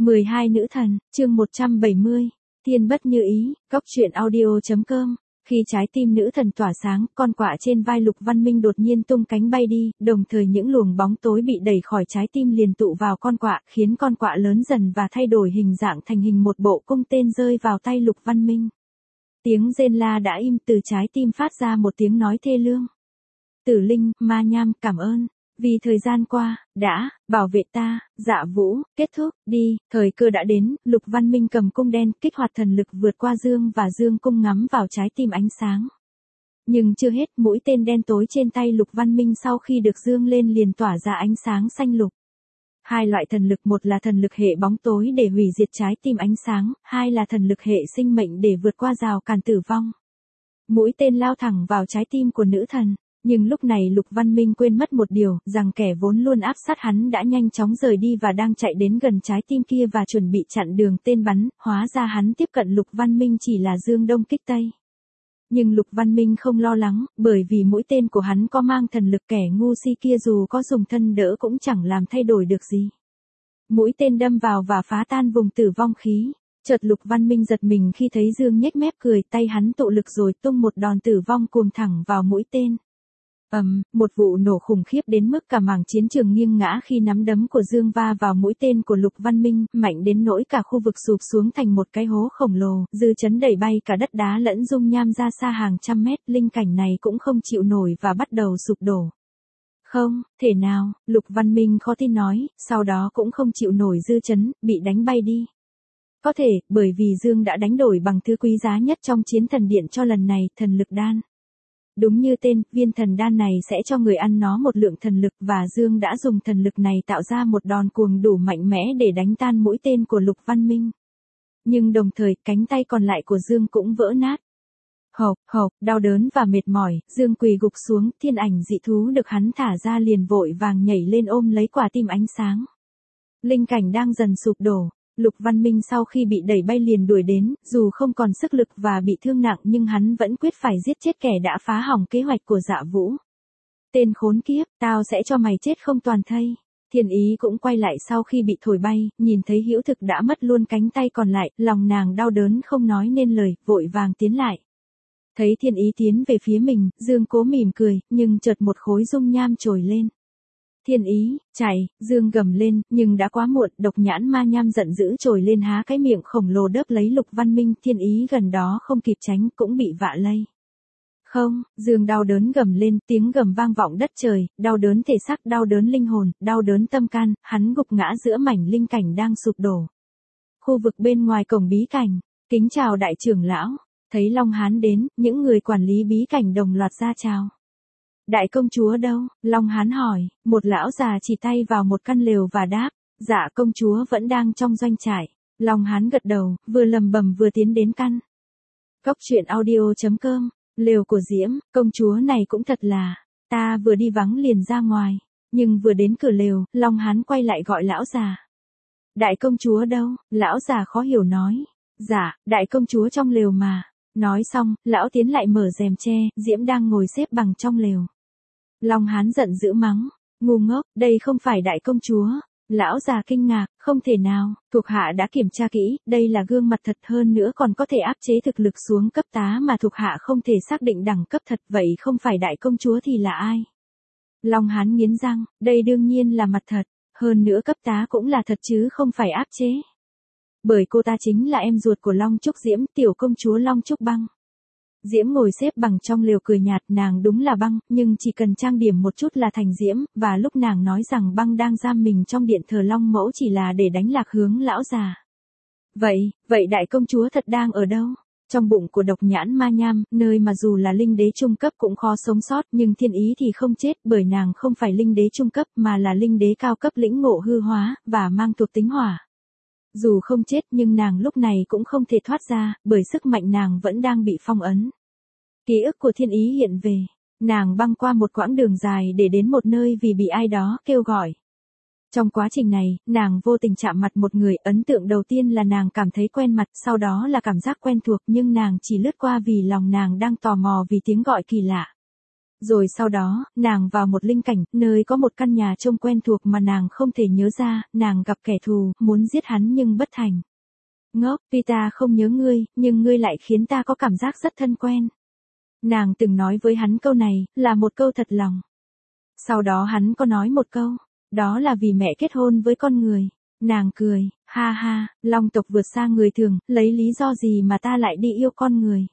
12 nữ thần, chương 170, Thiên bất như ý, góc truyện audio.com. Khi trái tim nữ thần tỏa sáng, con quạ trên vai Lục Văn Minh đột nhiên tung cánh bay đi, đồng thời những luồng bóng tối bị đẩy khỏi trái tim liền tụ vào con quạ, khiến con quạ lớn dần và thay đổi hình dạng thành hình một bộ cung tên rơi vào tay Lục Văn Minh. Tiếng rên la đã im, từ trái tim phát ra một tiếng nói thê lương. Tử Linh, Ma Nham, cảm ơn. Vì thời gian qua, đã, bảo vệ ta, Dạ Vũ, kết thúc, đi, thời cơ đã đến, Lục Văn Minh cầm cung đen, kích hoạt thần lực vượt qua dương và dương cung ngắm vào trái tim ánh sáng. Nhưng chưa hết, mũi tên đen tối trên tay Lục Văn Minh sau khi được dương lên liền tỏa ra ánh sáng xanh lục. Hai loại thần lực, một là thần lực hệ bóng tối để hủy diệt trái tim ánh sáng, hai là thần lực hệ sinh mệnh để vượt qua rào cản tử vong. Mũi tên lao thẳng vào trái tim của nữ thần. Nhưng lúc này Lục Văn Minh quên mất một điều, rằng kẻ vốn luôn áp sát hắn đã nhanh chóng rời đi và đang chạy đến gần trái tim kia và chuẩn bị chặn đường tên bắn, hóa ra hắn tiếp cận Lục Văn Minh chỉ là dương đông kích tây. Nhưng Lục Văn Minh không lo lắng, bởi vì mũi tên của hắn có mang thần lực, kẻ ngu si kia dù có dùng thân đỡ cũng chẳng làm thay đổi được gì. Mũi tên đâm vào và phá tan vùng tử vong khí. Chợt Lục Văn Minh giật mình khi thấy dương nhếch mép cười, tay hắn tụ lực rồi tung một đòn tử vong cuồng thẳng vào mũi tên. Một vụ nổ khủng khiếp đến mức cả mảng chiến trường nghiêng ngã khi nắm đấm của Dương va vào mũi tên của Lục Văn Minh, mạnh đến nỗi cả khu vực sụp xuống thành một cái hố khổng lồ, dư chấn đẩy bay cả đất đá lẫn dung nham ra xa hàng trăm mét, linh cảnh này cũng không chịu nổi và bắt đầu sụp đổ. Không, thể nào, Lục Văn Minh khó tin nói, sau đó cũng không chịu nổi dư chấn, bị đánh bay đi. Có thể, bởi vì Dương đã đánh đổi bằng thứ quý giá nhất trong chiến thần điện cho lần này, thần lực đan. Đúng như tên, viên thần đan này sẽ cho người ăn nó một lượng thần lực và Dương đã dùng thần lực này tạo ra một đòn cuồng đủ mạnh mẽ để đánh tan mũi tên của Lục Văn Minh. Nhưng đồng thời, cánh tay còn lại của Dương cũng vỡ nát. Hộc, đau đớn và mệt mỏi, Dương quỳ gục xuống, thiên ảnh dị thú được hắn thả ra liền vội vàng nhảy lên ôm lấy quả tim ánh sáng. Linh cảnh đang dần sụp đổ. Lục Văn Minh sau khi bị đẩy bay liền đuổi đến, dù không còn sức lực và bị thương nặng nhưng hắn vẫn quyết phải giết chết kẻ đã phá hỏng kế hoạch của Dạ Vũ. Tên khốn kiếp, tao sẽ cho mày chết không toàn thây. Thiên Ý cũng quay lại sau khi bị thổi bay, nhìn thấy Hữu Thực đã mất luôn cánh tay còn lại, lòng nàng đau đớn không nói nên lời, vội vàng tiến lại. Thấy Thiên Ý tiến về phía mình, Dương cố mỉm cười, nhưng chợt một khối dung nham trồi lên. Thiên Ý, chạy, Dương gầm lên, nhưng đã quá muộn, độc nhãn ma nham giận dữ trồi lên há cái miệng khổng lồ đớp lấy Lục Văn Minh, Thiên Ý gần đó không kịp tránh cũng bị vạ lây. Không, Dương đau đớn gầm lên, tiếng gầm vang vọng đất trời, đau đớn thể xác, đau đớn linh hồn, đau đớn tâm can, hắn gục ngã giữa mảnh linh cảnh đang sụp đổ. Khu vực bên ngoài cổng bí cảnh, kính chào đại trưởng lão, thấy Long Hán đến, những người quản lý bí cảnh đồng loạt ra chào. Đại công chúa đâu? Long Hán hỏi, một lão già chỉ tay vào một căn lều và đáp, dạ công chúa vẫn đang trong doanh trại. Long Hán gật đầu, vừa lầm bầm vừa tiến đến căn. Góc truyện audio.com, lều của Diễm, công chúa này cũng thật là, ta vừa đi vắng liền ra ngoài, nhưng vừa đến cửa lều, Long Hán quay lại gọi lão già. Đại công chúa đâu? Lão già khó hiểu nói, dạ, đại công chúa trong lều mà. Nói xong, lão tiến lại mở rèm tre, Diễm đang ngồi xếp bằng trong lều. Long Hán giận dữ mắng, ngu ngốc, đây không phải đại công chúa. Lão già kinh ngạc, không thể nào, thuộc hạ đã kiểm tra kỹ, đây là gương mặt thật, hơn nữa còn có thể áp chế thực lực xuống cấp tá mà thuộc hạ không thể xác định đẳng cấp thật, vậy không phải đại công chúa thì là ai? Long Hán nghiến răng, đây đương nhiên là mặt thật, hơn nữa cấp tá cũng là thật chứ không phải áp chế. Bởi cô ta chính là em ruột của Long Trúc Diễm, tiểu công chúa Long Trúc Băng. Diễm ngồi xếp bằng trong lều cười nhạt, nàng đúng là Băng, nhưng chỉ cần trang điểm một chút là thành Diễm, và lúc nàng nói rằng Băng đang giam mình trong điện thờ Long Mẫu chỉ là để đánh lạc hướng lão già. Vậy đại công chúa thật đang ở đâu? Trong bụng của độc nhãn ma nham, nơi mà dù là linh đế trung cấp cũng khó sống sót, nhưng Thiên Ý thì không chết bởi nàng không phải linh đế trung cấp mà là linh đế cao cấp lĩnh ngộ hư hóa, và mang thuộc tính hỏa. Dù không chết nhưng nàng lúc này cũng không thể thoát ra, bởi sức mạnh nàng vẫn đang bị phong ấn. Ký ức của Thiên Ý hiện về, nàng băng qua một quãng đường dài để đến một nơi vì bị ai đó kêu gọi. Trong quá trình này, nàng vô tình chạm mặt một người, ấn tượng đầu tiên là nàng cảm thấy quen mặt, sau đó là cảm giác quen thuộc nhưng nàng chỉ lướt qua vì lòng nàng đang tò mò vì tiếng gọi kỳ lạ. Rồi sau đó, nàng vào một linh cảnh, nơi có một căn nhà trông quen thuộc mà nàng không thể nhớ ra, nàng gặp kẻ thù, muốn giết hắn nhưng bất thành. Ngốc, tuy ta không nhớ ngươi, nhưng ngươi lại khiến ta có cảm giác rất thân quen. Nàng từng nói với hắn câu này, là một câu thật lòng. Sau đó hắn có nói một câu, đó là vì mẹ kết hôn với con người. Nàng cười, ha ha, long tộc vượt xa người thường, lấy lý do gì mà ta lại đi yêu con người.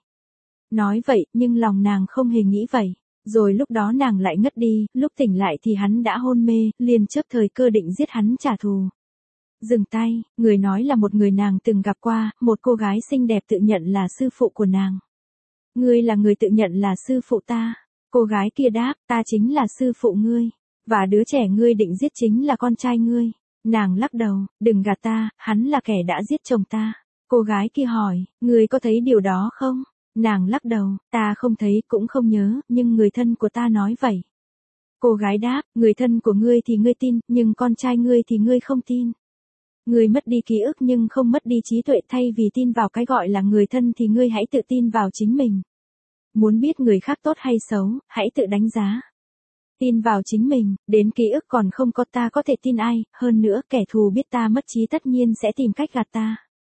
Nói vậy, nhưng lòng nàng không hề nghĩ vậy. Rồi lúc đó nàng lại ngất đi, lúc tỉnh lại thì hắn đã hôn mê, liền chớp thời cơ định giết hắn trả thù. Dừng tay, người nói là một người nàng từng gặp qua, một cô gái xinh đẹp tự nhận là sư phụ của nàng. Ngươi là người tự nhận là sư phụ ta. Cô gái kia đáp, ta chính là sư phụ ngươi. Và đứa trẻ ngươi định giết chính là con trai ngươi. Nàng lắc đầu, đừng gạt ta, hắn là kẻ đã giết chồng ta. Cô gái kia hỏi, ngươi có thấy điều đó không? Nàng lắc đầu, ta không thấy cũng không nhớ, nhưng người thân của ta nói vậy. Cô gái đáp, người thân của ngươi thì ngươi tin, nhưng con trai ngươi thì ngươi không tin. Ngươi mất đi ký ức nhưng không mất đi trí tuệ, thay vì tin vào cái gọi là người thân thì ngươi hãy tự tin vào chính mình. Muốn biết người khác tốt hay xấu, hãy tự đánh giá. Tin vào chính mình, đến ký ức còn không có ta có thể tin ai, hơn nữa kẻ thù biết ta mất trí tất nhiên sẽ tìm cách gạt ta.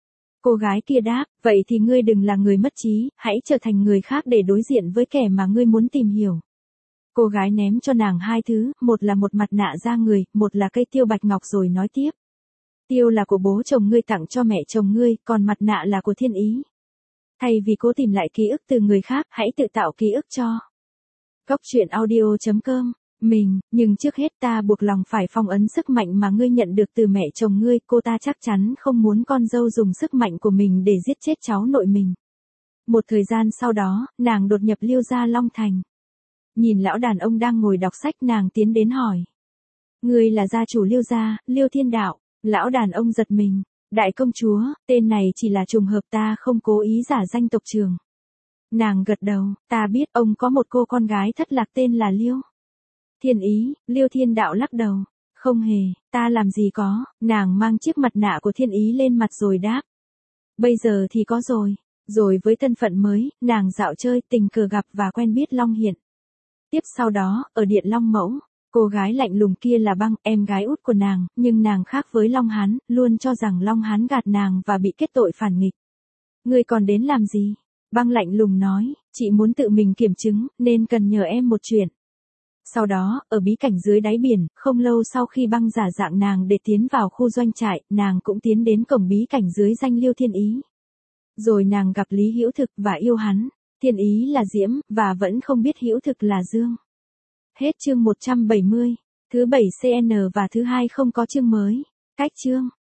Cô gái kia đáp, vậy thì ngươi đừng là người mất trí, hãy trở thành người khác để đối diện với kẻ mà ngươi muốn tìm hiểu. Cô gái ném cho nàng hai thứ, một là một mặt nạ da người, một là cây tiêu bạch ngọc rồi nói tiếp. Tiêu là của bố chồng ngươi tặng cho mẹ chồng ngươi, còn mặt nạ là của thiên ý. Thay vì cố tìm lại ký ức từ người khác, hãy tự tạo ký ức cho. Góc truyện audio.com. Nhưng trước hết ta buộc lòng phải phong ấn sức mạnh mà ngươi nhận được từ mẹ chồng ngươi, cô ta chắc chắn không muốn con dâu dùng sức mạnh của mình để giết chết cháu nội mình. Một thời gian sau đó, nàng đột nhập Liêu gia Long Thành. Nhìn lão đàn ông đang ngồi đọc sách, nàng tiến đến hỏi. Ngươi là gia chủ Liêu gia, Liêu Thiên Đạo. Lão đàn ông giật mình. Đại công chúa, tên này chỉ là trùng hợp, ta không cố ý giả danh tộc trưởng. Nàng gật đầu, ta biết ông có một cô con gái thất lạc tên là Liêu Thiên Ý. Liêu Thiên Đạo lắc đầu. Không hề, ta làm gì có. Nàng mang chiếc mặt nạ của Thiên Ý lên mặt rồi đáp. Bây giờ thì có rồi. Rồi với thân phận mới, nàng dạo chơi, tình cờ gặp và quen biết Long Hiện. Tiếp sau đó, ở Điện Long Mẫu, cô gái lạnh lùng kia là Băng, em gái út của nàng, nhưng nàng khác với Long Hán, luôn cho rằng Long Hán gạt nàng và bị kết tội phản nghịch. Ngươi còn đến làm gì? Băng lạnh lùng nói, chị muốn tự mình kiểm chứng, nên cần nhờ em một chuyện. Sau đó, ở bí cảnh dưới đáy biển, không lâu sau khi Băng giả dạng nàng để tiến vào khu doanh trại, nàng cũng tiến đến cổng bí cảnh dưới danh Liêu Thiên Ý. Rồi nàng gặp Lý Hữu Thực và yêu hắn. Thiên Ý là Diễm, và vẫn không biết Hữu Thực là Dương. Hết chương 170. Thứ 7 CN và thứ 2 không có chương mới. Cách chương.